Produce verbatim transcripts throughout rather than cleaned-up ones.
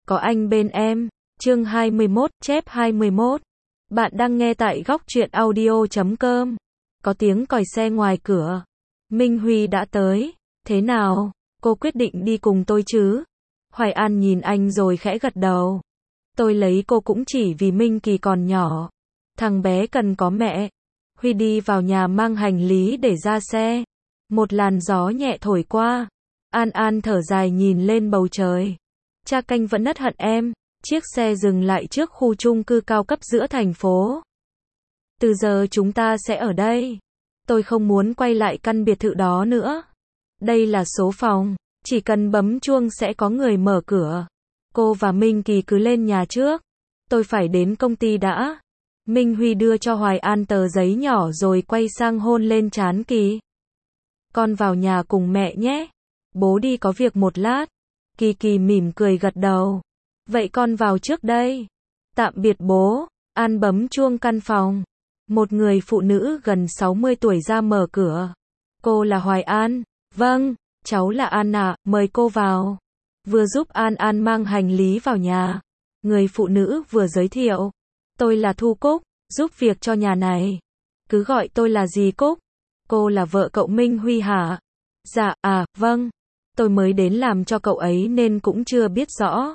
có anh bên em. Chương hai mươi mốt, chép hai mươi mốt. Bạn đang nghe tại góc truyện audio chấm com. Có tiếng còi xe ngoài cửa. Minh Huy đã tới. Thế nào? Cô quyết định đi cùng tôi chứ? Hoài An nhìn anh rồi khẽ gật đầu. Tôi lấy cô cũng chỉ vì Minh Kỳ còn nhỏ. Thằng bé cần có mẹ. Huy đi vào nhà mang hành lý để ra xe. Một làn gió nhẹ thổi qua. An An thở dài nhìn lên bầu trời. Cha canh vẫn ất hận em. Chiếc xe dừng lại trước khu chung cư cao cấp giữa thành phố. Từ giờ chúng ta sẽ ở đây. Tôi không muốn quay lại căn biệt thự đó nữa. Đây là số phòng. Chỉ cần bấm chuông sẽ có người mở cửa. Cô và Minh Kỳ cứ lên nhà trước. Tôi phải đến công ty đã. Minh Huy đưa cho Hoài An tờ giấy nhỏ rồi quay sang hôn lên trán Kỳ. Con vào nhà cùng mẹ nhé. Bố đi có việc một lát. Kỳ Kỳ mỉm cười gật đầu. Vậy con vào trước đây. Tạm biệt bố. An bấm chuông căn phòng. Một người phụ nữ gần sáu mươi tuổi ra mở cửa. Cô là Hoài An. Vâng, cháu là An ạ, mời cô vào. Vừa giúp An An mang hành lý vào nhà. Người phụ nữ vừa giới thiệu. Tôi là Thu Cúc, giúp việc cho nhà này. Cứ gọi tôi là dì Cúc. Cô là vợ cậu Minh Huy hả? Dạ, à, vâng. Tôi mới đến làm cho cậu ấy nên cũng chưa biết rõ.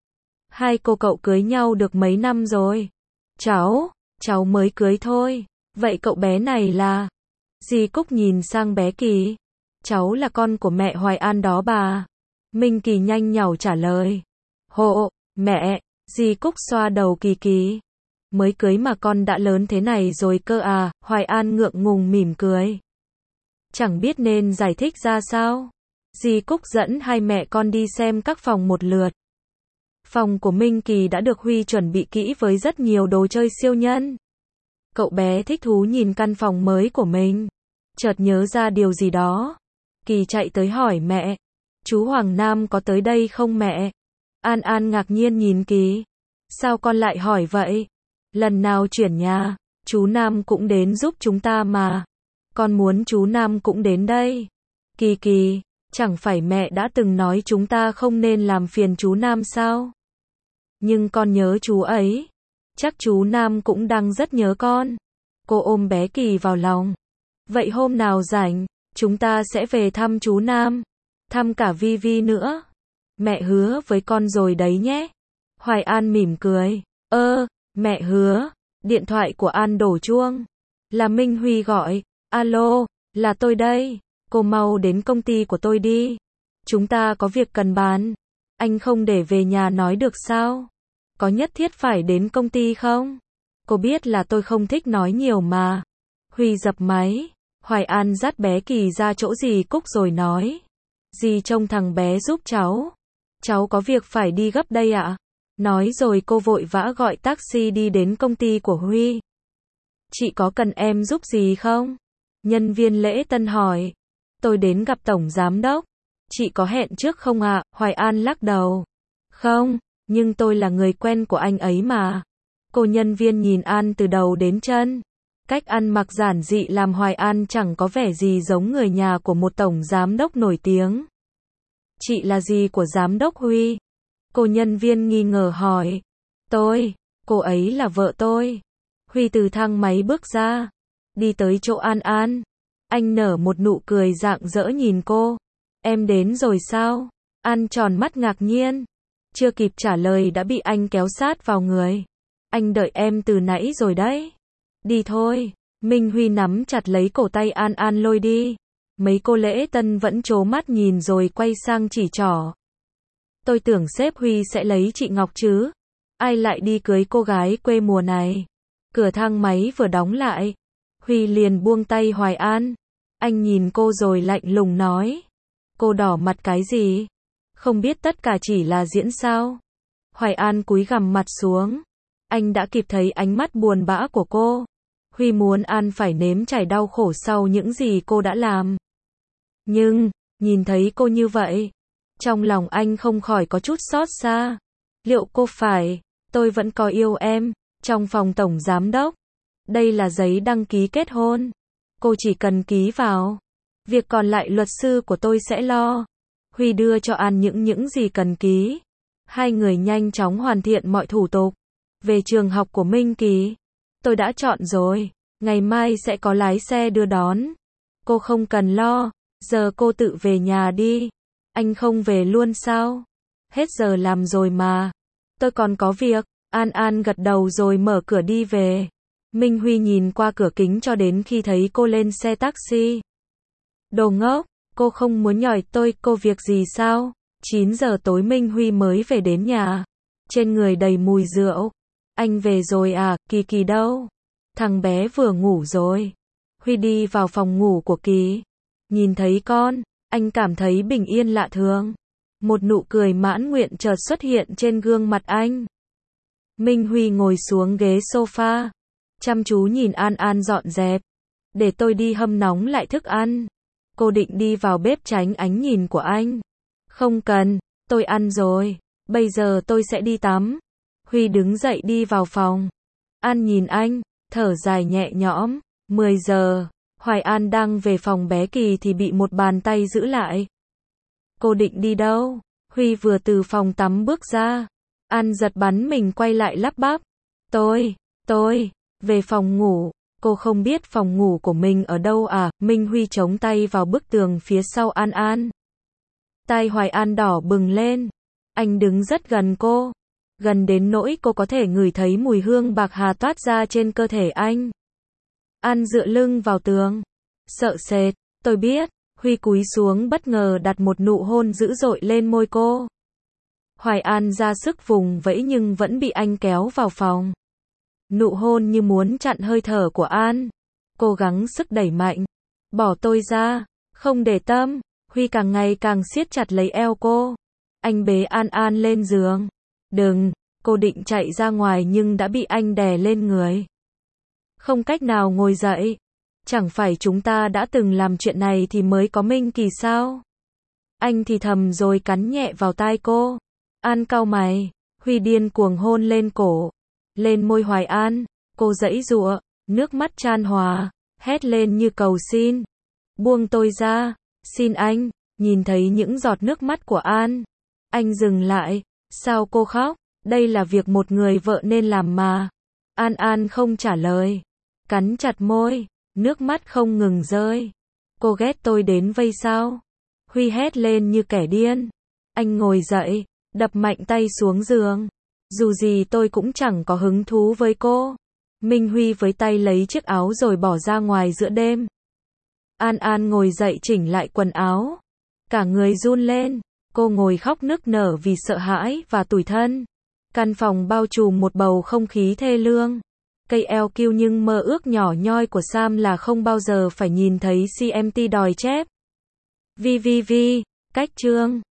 Hai cô cậu cưới nhau được mấy năm rồi? Cháu, cháu mới cưới thôi. Vậy cậu bé này là? Dì Cúc nhìn sang bé Kỳ. Cháu là con của mẹ Hoài An đó bà. Minh Kỳ nhanh nhảu trả lời. Hộ, mẹ, dì Cúc xoa đầu Kỳ Kỳ. Mới cưới mà con đã lớn thế này rồi cơ à, Hoài An ngượng ngùng mỉm cười. Chẳng biết nên giải thích ra sao. Dì Cúc dẫn hai mẹ con đi xem các phòng một lượt. Phòng của Minh Kỳ đã được Huy chuẩn bị kỹ với rất nhiều đồ chơi siêu nhân. Cậu bé thích thú nhìn căn phòng mới của mình. Chợt nhớ ra điều gì đó. Kỳ chạy tới hỏi mẹ. Chú Hoàng Nam có tới đây không mẹ? An An ngạc nhiên nhìn Kỳ. Sao con lại hỏi vậy? Lần nào chuyển nhà, chú Nam cũng đến giúp chúng ta mà. Con muốn chú Nam cũng đến đây. Kỳ Kỳ, chẳng phải mẹ đã từng nói chúng ta không nên làm phiền chú Nam sao? Nhưng con nhớ chú ấy. Chắc chú Nam cũng đang rất nhớ con. Cô ôm bé Kỳ vào lòng. Vậy hôm nào rảnh, chúng ta sẽ về thăm chú Nam. Thăm cả Vi Vi nữa. Mẹ hứa với con rồi đấy nhé. Hoài An mỉm cười. Ơ, mẹ hứa. Điện thoại của An đổ chuông. Là Minh Huy gọi. Alo, là tôi đây. Cô mau đến công ty của tôi đi. Chúng ta có việc cần bàn. Anh không để về nhà nói được sao? Có nhất thiết phải đến công ty không? Cô biết là tôi không thích nói nhiều mà. Huy dập máy. Hoài An dắt bé Kỳ ra chỗ dì Cúc rồi nói. Dì trông thằng bé giúp cháu. Cháu có việc phải đi gấp đây ạ. À? Nói rồi cô vội vã gọi taxi đi đến công ty của Huy. Chị có cần em giúp gì không? Nhân viên lễ tân hỏi. Tôi đến gặp tổng giám đốc. Chị có hẹn trước không ạ? À? Hoài An lắc đầu. Không, nhưng tôi là người quen của anh ấy mà. Cô nhân viên nhìn An từ đầu đến chân. Cách ăn mặc giản dị làm Hoài An chẳng có vẻ gì giống người nhà của một tổng giám đốc nổi tiếng. Chị là gì của giám đốc Huy? Cô nhân viên nghi ngờ hỏi. Tôi, cô ấy là vợ tôi. Huy từ thang máy bước ra. Đi tới chỗ An An. Anh nở một nụ cười rạng rỡ nhìn cô. Em đến rồi sao? An tròn mắt ngạc nhiên. Chưa kịp trả lời đã bị anh kéo sát vào người. Anh đợi em từ nãy rồi đấy. Đi thôi. Minh Huy nắm chặt lấy cổ tay An An lôi đi. Mấy cô lễ tân vẫn trố mắt nhìn rồi quay sang chỉ trỏ. Tôi tưởng sếp Huy sẽ lấy chị Ngọc chứ. Ai lại đi cưới cô gái quê mùa này. Cửa thang máy vừa đóng lại. Huy liền buông tay Hoài An. Anh nhìn cô rồi lạnh lùng nói. Cô đỏ mặt cái gì? Không biết tất cả chỉ là diễn sao? Hoài An cúi gằm mặt xuống. Anh đã kịp thấy ánh mắt buồn bã của cô. Huy muốn An phải nếm trải đau khổ sau những gì cô đã làm. Nhưng, nhìn thấy cô như vậy, trong lòng anh không khỏi có chút xót xa. Liệu cô phải, tôi vẫn có yêu em, trong phòng tổng giám đốc. Đây là giấy đăng ký kết hôn. Cô chỉ cần ký vào. Việc còn lại luật sư của tôi sẽ lo. Huy đưa cho An những những gì cần ký. Hai người nhanh chóng hoàn thiện mọi thủ tục. Về trường học của Minh Kỳ, tôi đã chọn rồi, ngày mai sẽ có lái xe đưa đón. Cô không cần lo, giờ cô tự về nhà đi. Anh không về luôn sao? Hết giờ làm rồi mà. Tôi còn có việc. An An gật đầu rồi mở cửa đi về. Minh Huy nhìn qua cửa kính cho đến khi thấy cô lên xe taxi. Đồ ngốc, cô không muốn nhỏi tôi, cô việc gì sao? chín giờ tối Minh Huy mới về đến nhà. Trên người đầy mùi rượu. Anh về rồi à, Kỳ Kỳ đâu? Thằng bé vừa ngủ rồi. Huy đi vào phòng ngủ của Kỳ. Nhìn thấy con, anh cảm thấy bình yên lạ thường. Một nụ cười mãn nguyện chợt xuất hiện trên gương mặt anh. Minh Huy ngồi xuống ghế sofa, chăm chú nhìn An An dọn dẹp. Để tôi đi hâm nóng lại thức ăn. Cô định đi vào bếp tránh ánh nhìn của anh. Không cần, tôi ăn rồi. Bây giờ tôi sẽ đi tắm. Huy đứng dậy đi vào phòng. An nhìn anh, thở dài nhẹ nhõm. mười giờ, Hoài An đang về phòng bé Kỳ thì bị một bàn tay giữ lại. Cô định đi đâu? Huy vừa từ phòng tắm bước ra. An giật bắn mình quay lại lắp bắp. Tôi, tôi, về phòng ngủ. Cô không biết phòng ngủ của mình ở đâu à? Minh Huy chống tay vào bức tường phía sau An An. Tai Hoài An đỏ bừng lên. Anh đứng rất gần cô. Gần đến nỗi cô có thể ngửi thấy mùi hương bạc hà toát ra trên cơ thể anh. An dựa lưng vào tường. Sợ sệt, tôi biết. Huy cúi xuống bất ngờ đặt một nụ hôn dữ dội lên môi cô. Hoài An ra sức vùng vẫy nhưng vẫn bị anh kéo vào phòng. Nụ hôn như muốn chặn hơi thở của An. Cố gắng sức đẩy mạnh. Bỏ tôi ra, không để tâm. Huy càng ngày càng siết chặt lấy eo cô. Anh bế An An lên giường. Đừng, cô định chạy ra ngoài nhưng đã bị anh đè lên người. Không cách nào ngồi dậy. Chẳng phải chúng ta đã từng làm chuyện này thì mới có Minh Kỳ sao? Anh thì thầm rồi cắn nhẹ vào tai cô. An cau mày. Huy điên cuồng hôn lên cổ. Lên môi Hoài An. Cô giãy giụa, nước mắt chan hòa, hét lên như cầu xin. Buông tôi ra, xin anh. Nhìn thấy những giọt nước mắt của An. Anh dừng lại. Sao cô khóc? Đây là việc một người vợ nên làm mà. An An không trả lời. Cắn chặt môi. Nước mắt không ngừng rơi. Cô ghét tôi đến vây sao? Huy hét lên như kẻ điên. Anh ngồi dậy, đập mạnh tay xuống giường. Dù gì tôi cũng chẳng có hứng thú với cô. Minh Huy với tay lấy chiếc áo rồi bỏ ra ngoài giữa đêm. An An ngồi dậy chỉnh lại quần áo. Cả người run lên. Cô ngồi khóc nức nở vì sợ hãi và tủi thân. Căn phòng bao trùm một bầu không khí thê lương. Cây eo kiêu nhưng mơ ước nhỏ nhoi của Sam là không bao giờ phải nhìn thấy xê em tê đòi chép. vê vê vê, cách chương.